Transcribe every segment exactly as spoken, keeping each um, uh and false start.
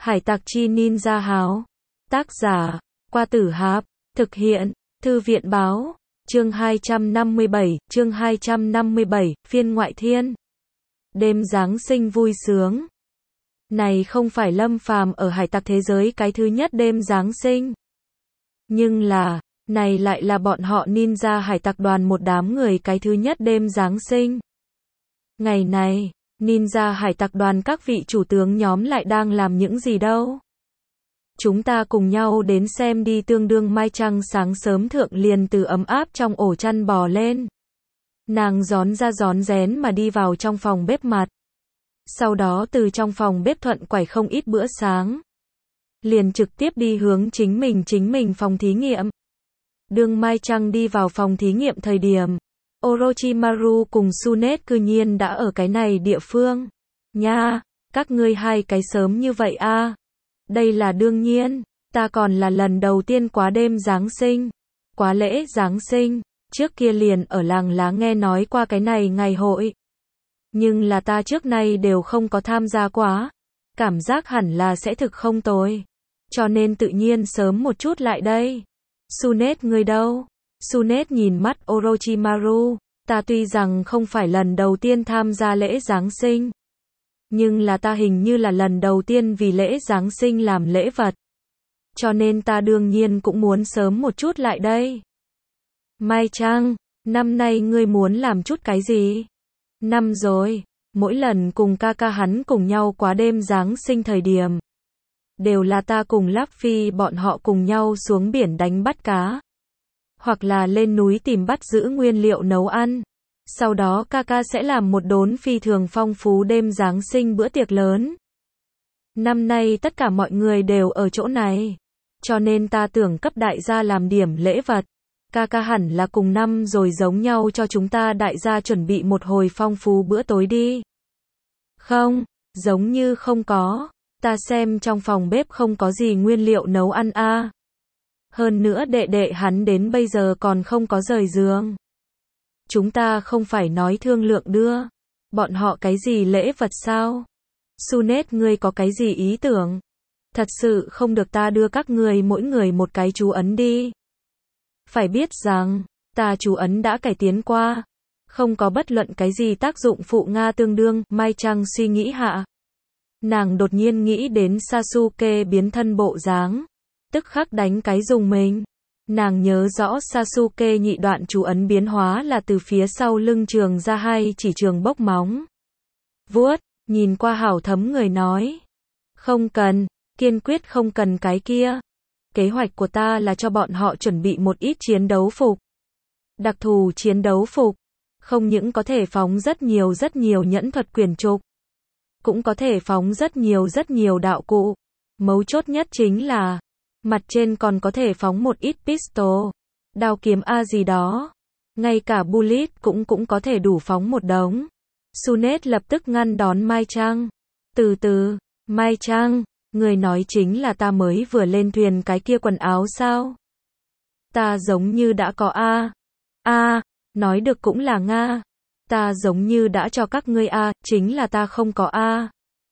Hải tặc chi ninja háo. Tác giả, Qua Tử Hạp. Thực hiện, Thư viện báo. Chương hai trăm năm mươi bảy, chương hai trăm năm mươi bảy, phiên ngoại thiên. Đêm Giáng sinh vui sướng. Này không phải Lâm Phàm ở hải tặc thế giới cái thứ nhất đêm Giáng sinh. Nhưng là, này lại là bọn họ ninja hải tặc đoàn một đám người cái thứ nhất đêm Giáng sinh. Ngày này, ninja hải tặc đoàn các vị chủ tướng nhóm lại đang làm những gì đâu? Chúng ta cùng nhau đến xem đi. Tương đương Mai Trăng sáng sớm thượng liền từ ấm áp trong ổ chăn bò lên. Nàng rón ra rón rén mà đi vào trong phòng bếp mặt. Sau đó từ trong phòng bếp thuận quẩy không ít bữa sáng. Liền trực tiếp đi hướng chính mình chính mình phòng thí nghiệm. Đương Mai Trăng đi vào phòng thí nghiệm thời điểm, Orochimaru cùng Tsunade cư nhiên đã ở cái này địa phương. Nha, các ngươi hai cái sớm như vậy a? À? Đây là đương nhiên, ta còn là lần đầu tiên quá đêm Giáng sinh, quá lễ Giáng sinh, trước kia liền ở làng lá nghe nói qua cái này ngày hội. Nhưng là ta trước nay đều không có tham gia quá, cảm giác hẳn là sẽ thực không tồi. Cho nên tự nhiên sớm một chút lại đây. Tsunade ngươi đâu? Tsunade nhìn mắt Orochimaru, ta tuy rằng không phải lần đầu tiên tham gia lễ Giáng sinh, nhưng là ta hình như là lần đầu tiên vì lễ Giáng sinh làm lễ vật. Cho nên ta đương nhiên cũng muốn sớm một chút lại đây. Mai Trăng, năm nay ngươi muốn làm chút cái gì? Năm rồi, mỗi lần cùng ca ca hắn cùng nhau quá đêm Giáng sinh thời điểm, đều là ta cùng Luffy bọn họ cùng nhau xuống biển đánh bắt cá. Hoặc là lên núi tìm bắt giữ nguyên liệu nấu ăn. Sau đó ca ca sẽ làm một đốn phi thường phong phú đêm Giáng sinh bữa tiệc lớn. Năm nay tất cả mọi người đều ở chỗ này. Cho nên ta tưởng cấp đại gia làm điểm lễ vật. Ca ca hẳn là cùng năm rồi giống nhau cho chúng ta đại gia chuẩn bị một hồi phong phú bữa tối đi. Không, giống như không có. Ta xem trong phòng bếp không có gì nguyên liệu nấu ăn a. À. Hơn nữa đệ đệ hắn đến bây giờ còn không có rời giường. Chúng ta không phải nói thương lượng đưa bọn họ cái gì lễ vật sao? Tsunade ngươi có cái gì ý tưởng? Thật sự không được ta đưa các người mỗi người một cái chú ấn đi. Phải biết rằng, ta chú ấn đã cải tiến qua. Không có bất luận cái gì tác dụng phụ Nga tương đương. Mai Trăng suy nghĩ hạ. Nàng đột nhiên nghĩ đến Sasuke biến thân bộ dáng. Tức khắc đánh cái dùng mình. Nàng nhớ rõ Sasuke nhị đoạn chú ấn biến hóa là từ phía sau lưng trường ra hai chỉ trường bốc móng vuốt, nhìn qua hảo thấm người nói. Không cần, kiên quyết không cần cái kia. Kế hoạch của ta là cho bọn họ chuẩn bị một ít chiến đấu phục. Đặc thù chiến đấu phục, không những có thể phóng rất nhiều rất nhiều nhẫn thuật quyền trục, cũng có thể phóng rất nhiều rất nhiều đạo cụ. Mấu chốt nhất chính là mặt trên còn có thể phóng một ít pistol, đao kiếm A gì đó. Ngay cả bullet cũng cũng có thể đủ phóng một đống. Tsunade lập tức ngăn đón Mai Trăng. Từ từ, Mai Trăng, người nói chính là ta mới vừa lên thuyền cái kia quần áo sao? Ta giống như đã có A. A, nói được cũng là Nga. Ta giống như đã cho các ngươi A, chính là ta không có A.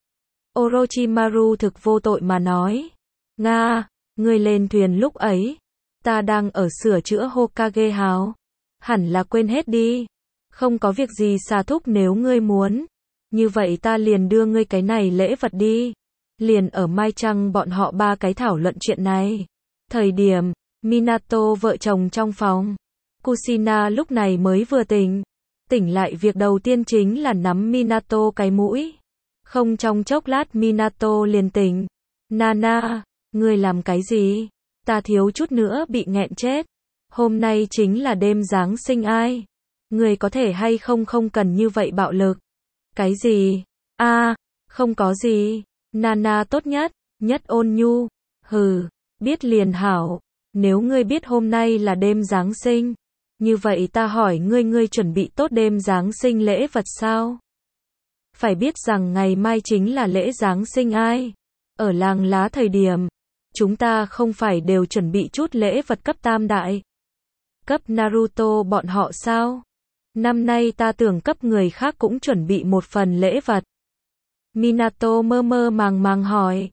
Orochimaru thực vô tội mà nói. Nga. Ngươi lên thuyền lúc ấy, ta đang ở sửa chữa Hokage hào. Hẳn là quên hết đi. Không có việc gì xà thúc nếu ngươi muốn. Như vậy ta liền đưa ngươi cái này lễ vật đi. Liền ở Mai Trăng bọn họ ba cái thảo luận chuyện này. Thời điểm, Minato vợ chồng trong phòng. Kushina lúc này mới vừa tỉnh. Tỉnh lại việc đầu tiên chính là nắm Minato cái mũi. Không trong chốc lát Minato liền tỉnh. Nana. Ngươi làm cái gì? Ta thiếu chút nữa bị nghẹn chết. Hôm nay chính là đêm Giáng sinh ai? Ngươi có thể hay không không cần như vậy bạo lực. Cái gì? A, à, không có gì. Nana tốt nhất, nhất ôn nhu. Hừ, biết liền hảo. Nếu ngươi biết hôm nay là đêm Giáng sinh, như vậy ta hỏi ngươi ngươi chuẩn bị tốt đêm Giáng sinh lễ vật sao? Phải biết rằng ngày mai chính là lễ Giáng sinh ai? Ở làng lá thời điểm, chúng ta không phải đều chuẩn bị chút lễ vật cấp tam đại, cấp Naruto bọn họ sao? Năm nay ta tưởng cấp người khác cũng chuẩn bị một phần lễ vật. Minato mơ mơ màng màng hỏi.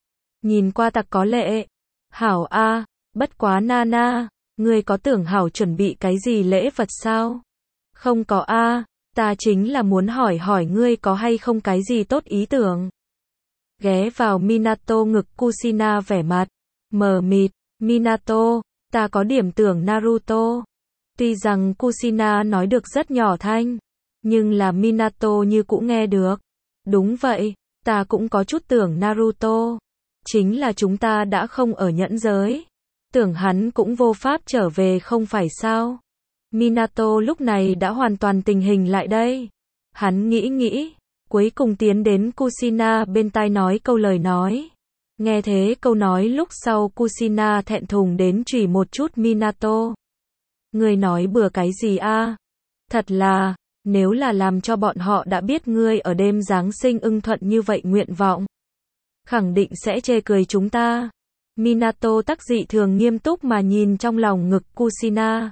nhìn qua tặc có lệ. Hảo a, bất quá Nana, ngươi có tưởng Hảo chuẩn bị cái gì lễ vật sao? Không có a, ta chính là muốn hỏi hỏi ngươi có hay không cái gì tốt ý tưởng. Ghé vào Minato ngực Kushina vẻ mặt mờ mịt. Minato, ta có điểm tưởng Naruto. Tuy rằng Kushina nói được rất nhỏ thanh, nhưng là Minato như cũng nghe được. Đúng vậy, ta cũng có chút tưởng Naruto. Chính là chúng ta đã không ở nhẫn giới. Tưởng hắn cũng vô pháp trở về không phải sao? Minato lúc này đã hoàn toàn tình hình lại đây. Hắn nghĩ nghĩ, cuối cùng tiến đến Kushina bên tai nói câu lời nói. Nghe thế câu nói lúc sau Kushina thẹn thùng đến chửi một chút Minato. Ngươi nói bừa cái gì a? Thật là, nếu là làm cho bọn họ đã biết ngươi ở đêm Giáng sinh ưng thuận như vậy nguyện vọng, khẳng định sẽ chê cười chúng ta. Minato tắc dị thường nghiêm túc mà nhìn trong lòng ngực Kushina.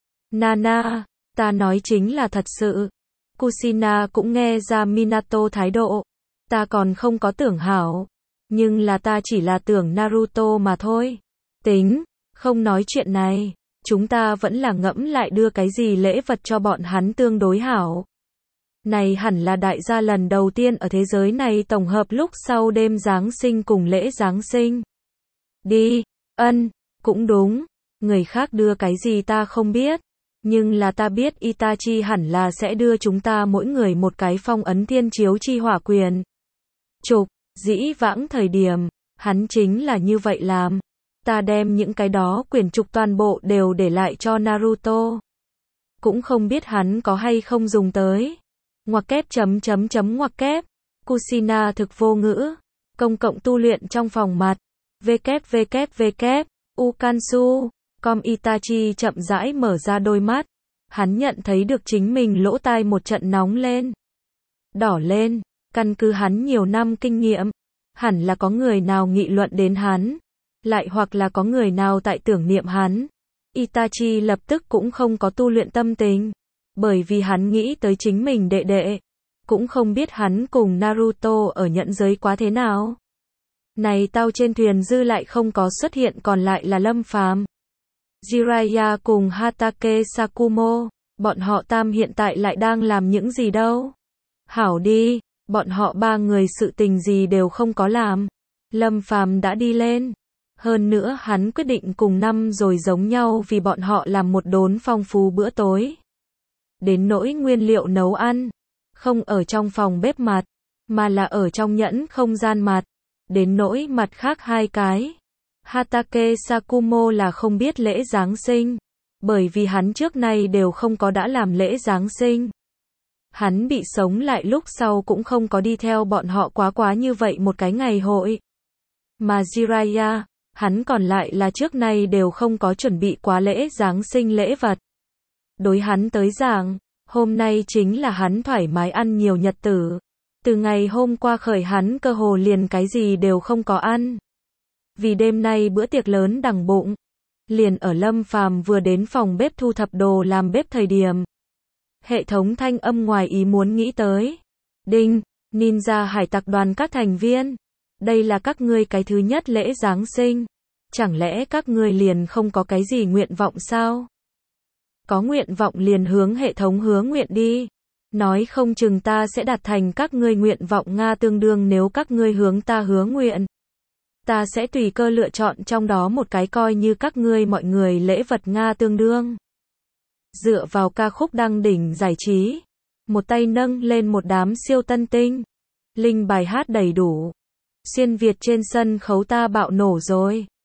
Nana, ta nói chính là thật sự. Kushina cũng nghe ra Minato thái độ. Ta còn không có tưởng Hảo. Nhưng là ta chỉ là tưởng Naruto mà thôi. Tính, không nói chuyện này. Chúng ta vẫn là ngẫm lại đưa cái gì lễ vật cho bọn hắn tương đối hảo. Này hẳn là đại gia lần đầu tiên ở thế giới này tổng hợp lúc sau đêm Giáng sinh cùng lễ Giáng sinh. Đi, ân, cũng đúng. Người khác đưa cái gì ta không biết. Nhưng là ta biết Itachi hẳn là sẽ đưa chúng ta mỗi người một cái phong ấn thiên chiếu chi hỏa quyền. Trục, dĩ vãng thời điểm, hắn chính là như vậy làm. Ta đem những cái đó quyền trục toàn bộ đều để lại cho Naruto. Cũng không biết hắn có hay không dùng tới. Ngoặc kép chấm chấm chấm ngoặc kép. Kushina thực vô ngữ. Công cộng tu luyện trong phòng mặt. www. Ukansu. Com Itachi chậm rãi mở ra đôi mắt. Hắn nhận thấy được chính mình lỗ tai một trận nóng lên. Đỏ lên. Căn cứ hắn nhiều năm kinh nghiệm. Hẳn là có người nào nghị luận đến hắn. Lại hoặc là có người nào tại tưởng niệm hắn. Itachi lập tức cũng không có tu luyện tâm tình. Bởi vì hắn nghĩ tới chính mình đệ đệ. Cũng không biết hắn cùng Naruto ở nhận giới quá thế nào. Này tao trên thuyền dư lại không có xuất hiện còn lại là Lâm Phàm, Jiraiya cùng Hatake Sakumo. Bọn họ tam hiện tại lại đang làm những gì đâu? Hảo đi, bọn họ ba người sự tình gì đều không có làm. Lâm Phàm đã đi lên. Hơn nữa hắn quyết định cùng năm rồi giống nhau vì bọn họ làm một đốn phong phú bữa tối. Đến nỗi nguyên liệu nấu ăn, không ở trong phòng bếp mặt, mà là ở trong nhẫn không gian mặt. Đến nỗi mặt khác hai cái. Hatake Sakumo là không biết lễ Giáng sinh, bởi vì hắn trước nay đều không có đã làm lễ Giáng sinh. Hắn bị sống lại lúc sau cũng không có đi theo bọn họ quá quá như vậy một cái ngày hội. Mà Jiraiya, hắn còn lại là trước nay đều không có chuẩn bị quá lễ Giáng sinh lễ vật. Đối hắn tới giảng, hôm nay chính là hắn thoải mái ăn nhiều nhật tử. Từ ngày hôm qua khởi hắn cơ hồ liền cái gì đều không có ăn. Vì đêm nay bữa tiệc lớn đằng bụng. Liền ở Lâm Phàm vừa đến phòng bếp thu thập đồ làm bếp thời điểm. Hệ thống thanh âm ngoài ý muốn nghĩ tới. Đinh, ninja hải tặc đoàn các thành viên. Đây là các ngươi cái thứ nhất lễ Giáng sinh. Chẳng lẽ các ngươi liền không có cái gì nguyện vọng sao? Có nguyện vọng liền hướng hệ thống hứa nguyện đi. Nói không chừng ta sẽ đạt thành các ngươi nguyện vọng Nga tương đương nếu các ngươi hướng ta hứa nguyện. Ta sẽ tùy cơ lựa chọn trong đó một cái coi như các ngươi mọi người lễ vật Nga tương đương. Dựa vào ca khúc đăng đỉnh giải trí. Một tay nâng lên một đám siêu tân tinh. Linh bài hát đầy đủ. Xuyên Việt trên sân khấu ta bạo nổ rồi.